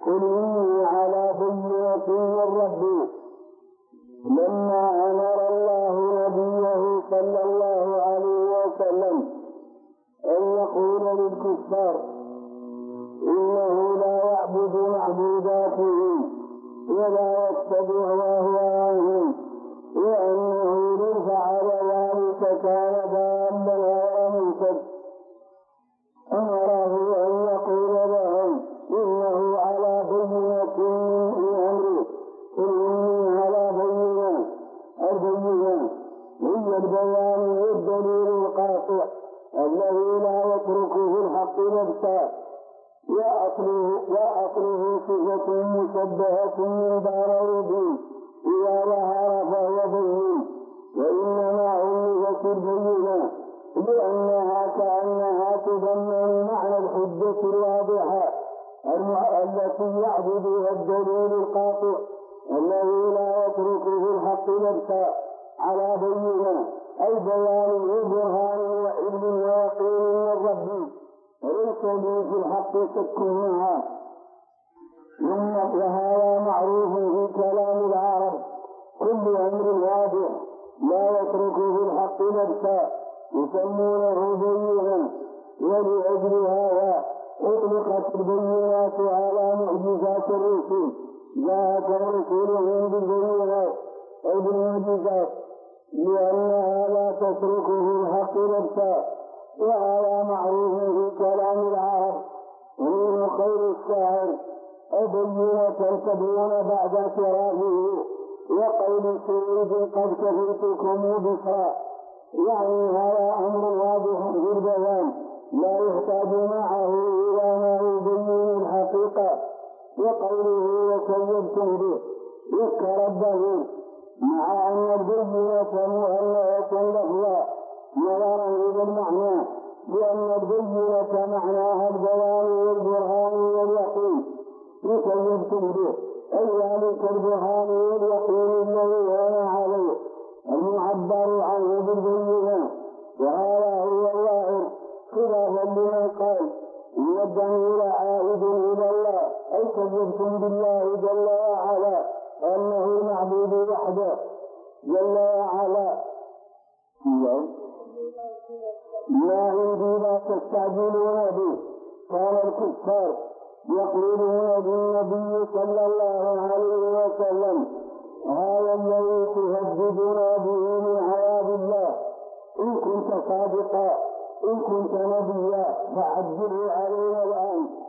قل إني على بينة من ربي. لما أمر الله نبيه صلى الله عليه وسلم أن يقول للكفار إنه لا يعبد معبوداتهم ولا يتبع أهواءهم وأنه لو فعل ذلك كان ضالا غير مهتد، أمره أن يقول لهم إنه على بينة من أمره. قل إني على بينة، البينة هي البيان والدليل القاطع الذي لا يتركه الحق نفسه، وأصله صفة مشبهة من ضرر إذا ظهر فهو بين، وإنما علمت البينة لأنها كأنها تضمن معنى الحجة الواضحة التي يعبدها الدليل القاطع الذي لا يتركه الحق نفسه على بينة، أي بيان وبرهان وعلم ويقين من ربي وليس لي في الحق شك منها. وهذا معروف في كلام العرب، كل أمر واضح لا يتركه الحق نفسه يسمونه بينا، ولأجل هذا أطلقت البينات على معجزات الرسل. جاءت رسلهم بالبينات أو بالمعجزات لأنها لا تتركه الحق نفسه، وهذا معروف في كلام العرب. ومن خير الشاعر أبينة تبين بعد اعترافه وقول سعيد قد كفيتكم بشرا، يعني هذا أمر واضح في البيان لا يحتاج معه إلى ما يبين الحقيقة. وقوله وكذبتم به يكربه مع أن البينة مؤلفة لفظا نظرا إلى المعنى، لأن البينة معناها البيان والبرهان واليقين. وكذبتم به أي ذلك البرهان واليقين الذي هنا عليه المعبر عنه بالبينة، وهذا هو الظاهر خلافا لمن قال إن الضمير عائد إلى الله، أي كذبتم بالله جل وعلا أنه المعبود وحده جل وعلا. ما عندي لا تستعجلون به. قال الكفار يقولون بالنبي صلى الله عليه وسلم هذا الذي تهددنا به من عذاب الله، إن كنت صادقا إن كنت نبيا فعجله علينا الآن.